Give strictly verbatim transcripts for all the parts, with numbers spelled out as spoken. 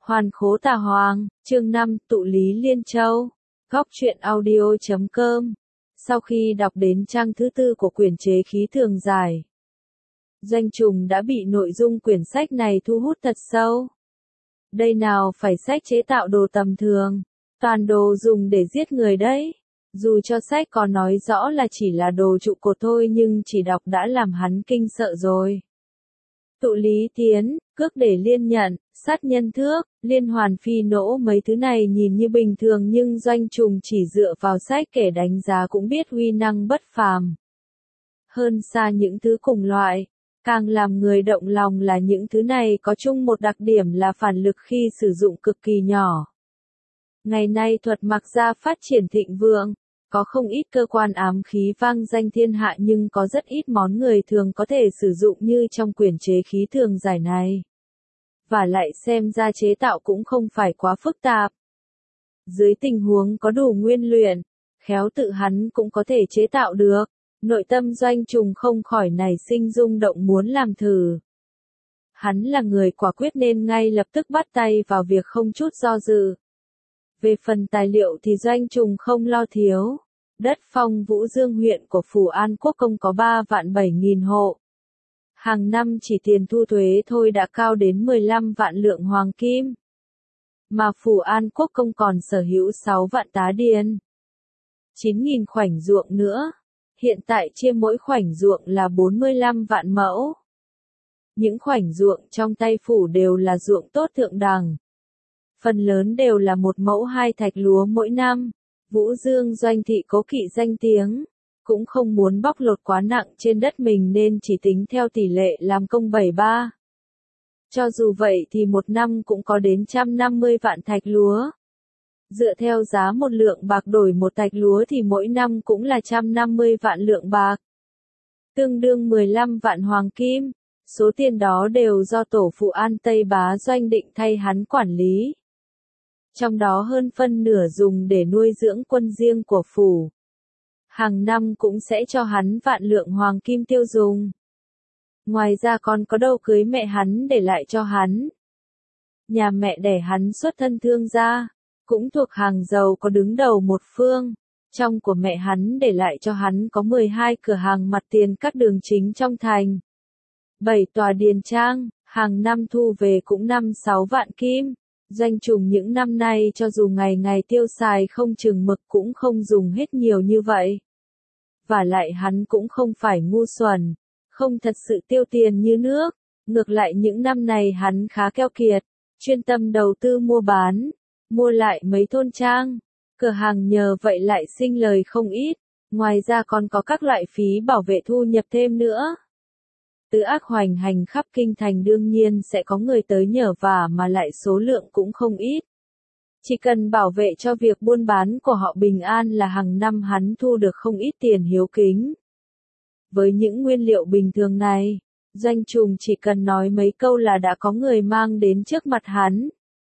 Hoàn khố tà hoàng, chương năm, tụ lý Liên Châu. Góc truyện audio chấm com. Sau khi đọc đến trang thứ tư của quyển chế khí thường giải, Doanh Trùng đã bị nội dung quyển sách này thu hút thật sâu. Đây nào phải sách chế tạo đồ tầm thường, toàn đồ dùng để giết người đấy. Dù cho sách có nói rõ là chỉ là đồ trụ cột thôi nhưng chỉ đọc đã làm hắn kinh sợ rồi. Tụ lý tiến, cước để liên nhận, sát nhân thước, liên hoàn phi nỗ, mấy thứ này nhìn như bình thường nhưng Doanh Trùng chỉ dựa vào sách kể đánh giá cũng biết uy năng bất phàm. Hơn xa những thứ cùng loại, càng làm người động lòng là những thứ này có chung một đặc điểm là phản lực khi sử dụng cực kỳ nhỏ. Ngày nay thuật mặc gia phát triển thịnh vượng, có không ít cơ quan ám khí vang danh thiên hạ nhưng có rất ít món người thường có thể sử dụng như trong quyển chế khí thường giải này. Và lại xem ra chế tạo cũng không phải quá phức tạp. Dưới tình huống có đủ nguyên luyện, khéo tự hắn cũng có thể chế tạo được. Nội tâm Doanh Trùng không khỏi nảy sinh rung động muốn làm thử. Hắn là người quả quyết nên ngay lập tức bắt tay vào việc không chút do dự. Về phần tài liệu thì Doanh Trùng không lo thiếu. Đất phong Vũ Dương huyện của Phù An Quốc Công có ba vạn bảy nghìn hộ. Hàng năm chỉ tiền thu thuế thôi đã cao đến mười lăm vạn lượng hoàng kim. Mà Phù An Quốc Công còn sở hữu sáu vạn tá điền, chín nghìn khoảnh ruộng nữa. Hiện tại chia mỗi khoảnh ruộng là bốn mươi lăm vạn mẫu. Những khoảnh ruộng trong tay phủ đều là ruộng tốt thượng đẳng. Phần lớn đều là một mẫu hai thạch lúa mỗi năm. Vũ Dương Doanh thị cố kỵ danh tiếng, cũng không muốn bóc lột quá nặng trên đất mình nên chỉ tính theo tỷ lệ làm công bảy ba. Cho dù vậy thì một năm cũng có đến một trăm năm mươi vạn thạch lúa. Dựa theo giá một lượng bạc đổi một thạch lúa thì mỗi năm cũng là một trăm năm mươi vạn lượng bạc. Tương đương mười lăm vạn hoàng kim. Số tiền đó đều do tổ phụ An Tây Bá Doanh định thay hắn quản lý. Trong đó hơn phân nửa dùng để nuôi dưỡng quân riêng của phủ. Hàng năm cũng sẽ cho hắn vạn lượng hoàng kim tiêu dùng. Ngoài ra còn có đâu cưới mẹ hắn để lại cho hắn. Nhà mẹ đẻ hắn xuất thân thương gia, cũng thuộc hàng giàu có đứng đầu một phương. Trong của mẹ hắn để lại cho hắn có mười hai cửa hàng mặt tiền các đường chính trong thành. bảy tòa điền trang, hàng năm thu về cũng năm sáu vạn kim. Doanh Trùng những năm nay cho dù ngày ngày tiêu xài không chừng mực cũng không dùng hết nhiều như vậy. Và lại hắn cũng không phải ngu xuẩn, không thật sự tiêu tiền như nước. Ngược lại những năm này hắn khá keo kiệt, chuyên tâm đầu tư mua bán, mua lại mấy thôn trang, cửa hàng nhờ vậy lại sinh lời không ít. Ngoài ra còn có các loại phí bảo vệ thu nhập thêm nữa. Tứ ác hoành hành khắp kinh thành đương nhiên sẽ có người tới nhờ vả mà lại số lượng cũng không ít. Chỉ cần bảo vệ cho việc buôn bán của họ bình an là hàng năm hắn thu được không ít tiền hiếu kính. Với những nguyên liệu bình thường này, Doanh Trùng chỉ cần nói mấy câu là đã có người mang đến trước mặt hắn.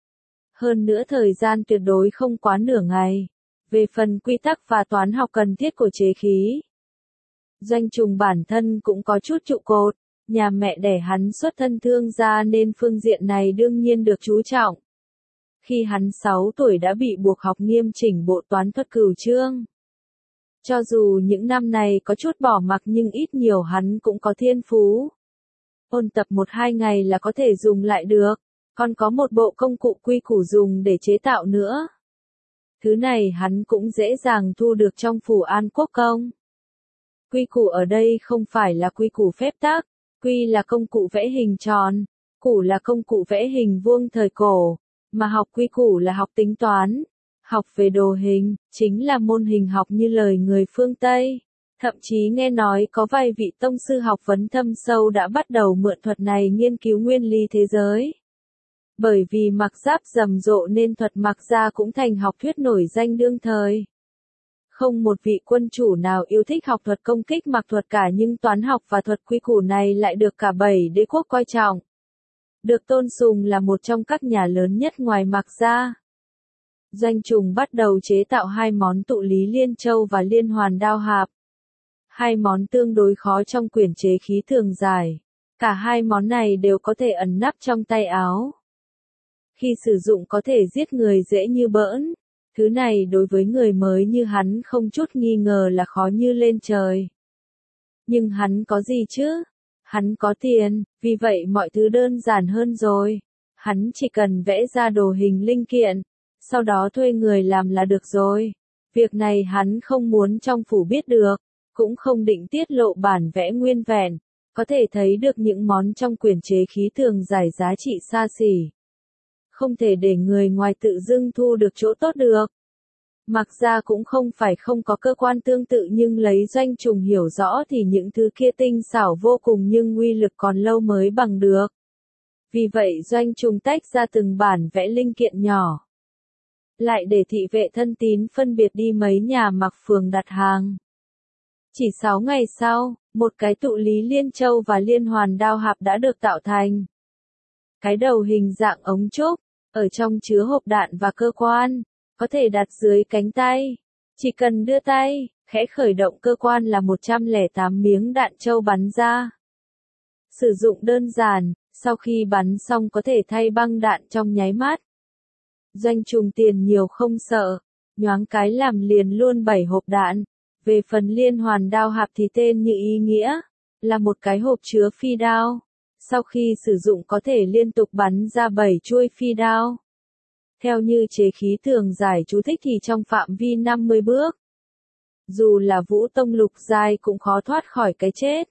Hơn nữa thời gian tuyệt đối không quá nửa ngày. Về phần quy tắc và toán học cần thiết của chế khí, Doanh Trùng bản thân cũng có chút trụ cột. Nhà mẹ đẻ hắn xuất thân thương gia nên phương diện này đương nhiên được chú trọng. Khi hắn sáu tuổi đã bị buộc học nghiêm chỉnh bộ toán thuật cửu chương. Cho dù những năm này có chút bỏ mặc nhưng ít nhiều hắn cũng có thiên phú. Ôn tập một hai ngày là có thể dùng lại được, còn có một bộ công cụ quy củ dùng để chế tạo nữa. Thứ này hắn cũng dễ dàng thu được trong Phù An Quốc Công. Quy củ ở đây không phải là quy củ phép tắc. Quy là công cụ vẽ hình tròn, củ là công cụ vẽ hình vuông thời cổ, mà học quy củ là học tính toán, học về đồ hình, chính là môn hình học như lời người phương Tây. Thậm chí nghe nói có vài vị tông sư học vấn thâm sâu đã bắt đầu mượn thuật này nghiên cứu nguyên lý thế giới. Bởi vì mặc giáp rầm rộ nên thuật mặc gia cũng thành học thuyết nổi danh đương thời. Không một vị quân chủ nào yêu thích học thuật công kích mặc thuật cả nhưng toán học và thuật quy củ này lại được cả bảy đế quốc coi trọng. Được tôn sùng là một trong các nhà lớn nhất ngoài mặc gia. Doanh Trùng bắt đầu chế tạo hai món tụ lý Liên Châu và liên hoàn đao hạp. Hai món tương đối khó trong quyển chế khí thường giải. Cả hai món này đều có thể ẩn nắp trong tay áo. Khi sử dụng có thể giết người dễ như bỡn. Thứ này đối với người mới như hắn không chút nghi ngờ là khó như lên trời. Nhưng hắn có gì chứ? Hắn có tiền, vì vậy mọi thứ đơn giản hơn rồi. Hắn chỉ cần vẽ ra đồ hình linh kiện, sau đó thuê người làm là được rồi. Việc này hắn không muốn trong phủ biết được, cũng không định tiết lộ bản vẽ nguyên vẹn, có thể thấy được những món trong quyển chế khí thường giải giá trị xa xỉ. Không thể để người ngoài tự dưng thu được chỗ tốt được. Mặc ra cũng không phải không có cơ quan tương tự nhưng lấy Doanh Trùng hiểu rõ thì những thứ kia tinh xảo vô cùng nhưng uy lực còn lâu mới bằng được. Vì vậy Doanh Trùng tách ra từng bản vẽ linh kiện nhỏ. Lại để thị vệ thân tín phân biệt đi mấy nhà mặc phường đặt hàng. Chỉ sáu ngày sau, một cái tụ lý liên châu và liên hoàn đao hạp đã được tạo thành. Cái đầu hình dạng ống trúc, ở trong chứa hộp đạn và cơ quan, có thể đặt dưới cánh tay. Chỉ cần đưa tay, khẽ khởi động cơ quan là một trăm lẻ tám miếng đạn châu bắn ra. Sử dụng đơn giản, sau khi bắn xong có thể thay băng đạn trong nháy mắt. Doanh Trùng tiền nhiều không sợ, nhoáng cái làm liền luôn bảy hộp đạn. Về phần liên hoàn đao hạp thì tên như ý nghĩa, là một cái hộp chứa phi đao. Sau khi sử dụng có thể liên tục bắn ra bảy chuôi phi đao. Theo như chế khí thường giải chú thích thì trong phạm vi năm mươi bước. Dù là Vũ Tông lục giai cũng khó thoát khỏi cái chết.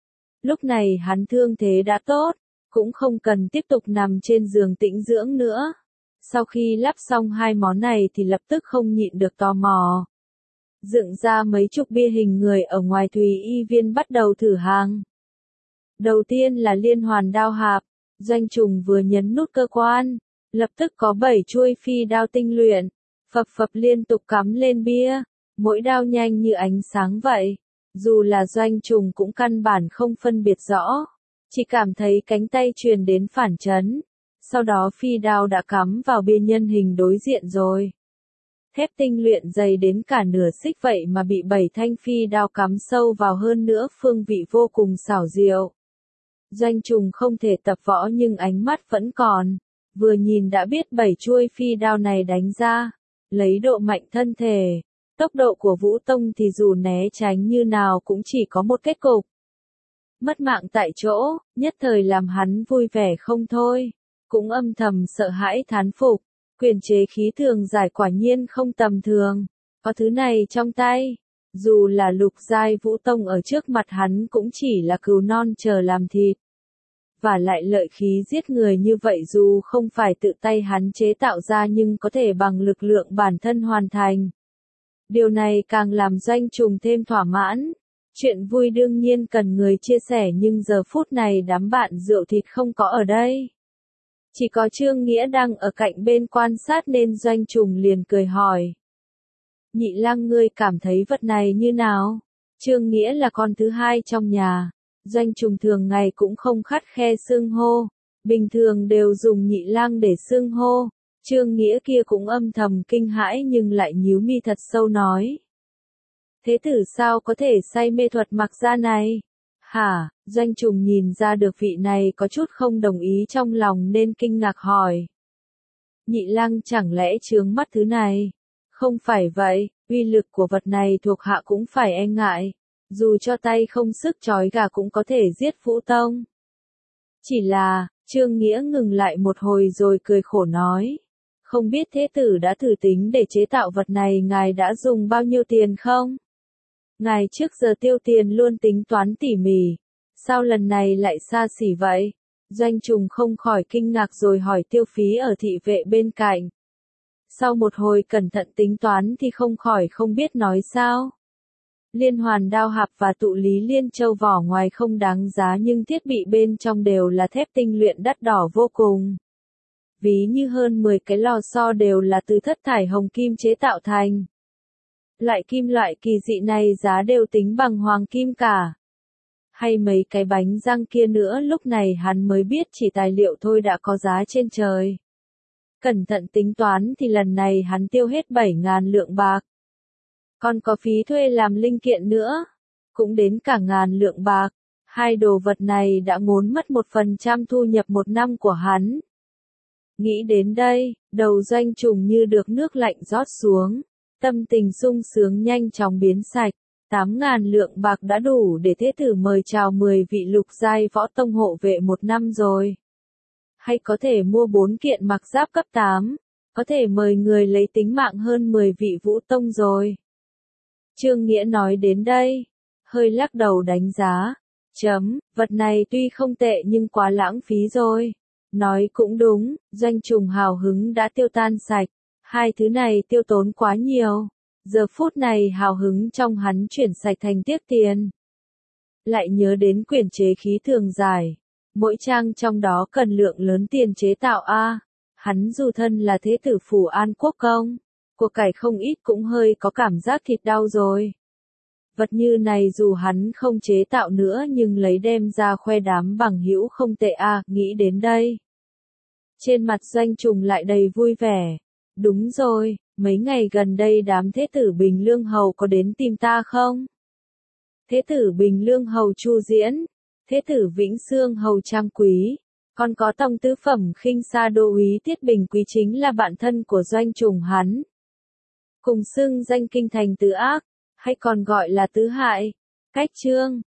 Lúc này hắn thương thế đã tốt, cũng không cần tiếp tục nằm trên giường tĩnh dưỡng nữa. Sau khi lắp xong hai món này thì lập tức không nhịn được tò mò. Dựng ra mấy chục bia hình người ở ngoài Thùy Y Viên bắt đầu thử hàng. Đầu tiên là liên hoàn đao hạp, Doanh Trùng vừa nhấn nút cơ quan, lập tức có bảy chuôi phi đao tinh luyện, phập phập liên tục cắm lên bia, mỗi đao nhanh như ánh sáng vậy. Dù là Doanh Trùng cũng căn bản không phân biệt rõ, chỉ cảm thấy cánh tay truyền đến phản chấn. Sau đó phi đao đã cắm vào bia nhân hình đối diện rồi. Thép tinh luyện dày đến cả nửa xích vậy mà bị bảy thanh phi đao cắm sâu vào hơn nữa phương vị vô cùng xảo diệu. Doanh Trùng không thể tập võ nhưng ánh mắt vẫn còn, vừa nhìn đã biết bảy chuôi phi đao này đánh ra, lấy độ mạnh thân thể, tốc độ của Vũ Tông thì dù né tránh như nào cũng chỉ có một kết cục. Mất mạng tại chỗ, nhất thời làm hắn vui vẻ không thôi, cũng âm thầm sợ hãi thán phục. Quyền chế khí thường giải quả nhiên không tầm thường, có thứ này trong tay, dù là lục giai Vũ Tông ở trước mặt hắn cũng chỉ là cừu non chờ làm thịt. Và lại lợi khí giết người như vậy dù không phải tự tay hắn chế tạo ra nhưng có thể bằng lực lượng bản thân hoàn thành. Điều này càng làm Doanh Trùng thêm thỏa mãn. Chuyện vui đương nhiên cần người chia sẻ nhưng giờ phút này đám bạn rượu thịt không có ở đây. Chỉ có Trương Nghĩa đang ở cạnh bên quan sát nên Doanh Trùng liền cười hỏi. Nhị Lang ngươi cảm thấy vật này như nào? Trương Nghĩa là con thứ hai trong nhà. Doanh Trùng thường ngày cũng không khắt khe xưng hô. Bình thường đều dùng Nhị Lang để xưng hô. Trương Nghĩa kia cũng âm thầm kinh hãi nhưng lại nhíu mi thật sâu nói. Thế tử sao có thể say mê thuật mặc ra này? Hả? Doanh Trùng nhìn ra được vị này có chút không đồng ý trong lòng nên kinh ngạc hỏi. Nhị Lang chẳng lẽ chướng mắt thứ này? Không phải vậy, uy lực của vật này thuộc hạ cũng phải e ngại. Dù cho tay không sức trói gà cũng có thể giết Vũ Tông. Chỉ là, Trương Nghĩa ngừng lại một hồi rồi cười khổ nói. Không biết thế tử đã thử tính để chế tạo vật này ngài đã dùng bao nhiêu tiền không? Ngài trước giờ tiêu tiền luôn tính toán tỉ mỉ. Sao lần này lại xa xỉ vậy? Doanh Trùng không khỏi kinh ngạc rồi hỏi tiêu phí ở thị vệ bên cạnh. Sau một hồi cẩn thận tính toán thì không khỏi không biết nói sao. Liên hoàn đao hạp và tụ lý liên châu vỏ ngoài không đáng giá nhưng thiết bị bên trong đều là thép tinh luyện đắt đỏ vô cùng. Ví như hơn mười cái lò xo đều là từ thất thải hồng kim chế tạo thành. Loại kim loại kỳ dị này giá đều tính bằng hoàng kim cả. Hay mấy cái bánh răng kia nữa lúc này hắn mới biết chỉ tài liệu thôi đã có giá trên trời. Cẩn thận tính toán thì lần này hắn tiêu hết bảy ngàn lượng bạc. Còn có phí thuê làm linh kiện nữa. Cũng đến cả ngàn lượng bạc. Hai đồ vật này đã ngốn mất một phần trăm thu nhập một năm của hắn. Nghĩ đến đây, đầu Doanh Trùng như được nước lạnh rót xuống, tâm tình sung sướng nhanh chóng biến sạch. Tám ngàn lượng bạc đã đủ để thế tử mời chào mười vị lục giai võ tông hộ vệ một năm rồi. Hay có thể mua bốn kiện mặc giáp cấp tám, có thể mời người lấy tính mạng hơn mười vị vũ tông rồi. Trương Nghĩa nói đến đây, hơi lắc đầu đánh giá. Chấm, vật này tuy không tệ nhưng quá lãng phí rồi. Nói cũng đúng, Doanh Trùng hào hứng đã tiêu tan sạch. Hai thứ này tiêu tốn quá nhiều. Giờ phút này hào hứng trong hắn chuyển sạch thành tiếc tiền. Lại nhớ đến quyển chế khí thường giải. Mỗi trang trong đó cần lượng lớn tiền chế tạo a. Hắn dù thân là thế tử phủ An Quốc công, của cải không ít cũng hơi có cảm giác thịt đau rồi. Vật như này dù hắn không chế tạo nữa nhưng lấy đem ra khoe đám bằng hữu không tệ a, nghĩ đến đây. Trên mặt Doanh Trùng lại đầy vui vẻ. Đúng rồi, mấy ngày gần đây đám thế tử Bình Lương Hầu có đến tìm ta không? Thế tử Bình Lương Hầu Chu Diễn, thế tử Vĩnh Xương Hầu Trang Quý, còn có tông tứ phẩm khinh sa đô úy Tiết Bình Quý chính là bạn thân của Doanh Trùng hắn. Cùng xưng danh kinh thành tứ ác, hay còn gọi là tứ hại. Cách chương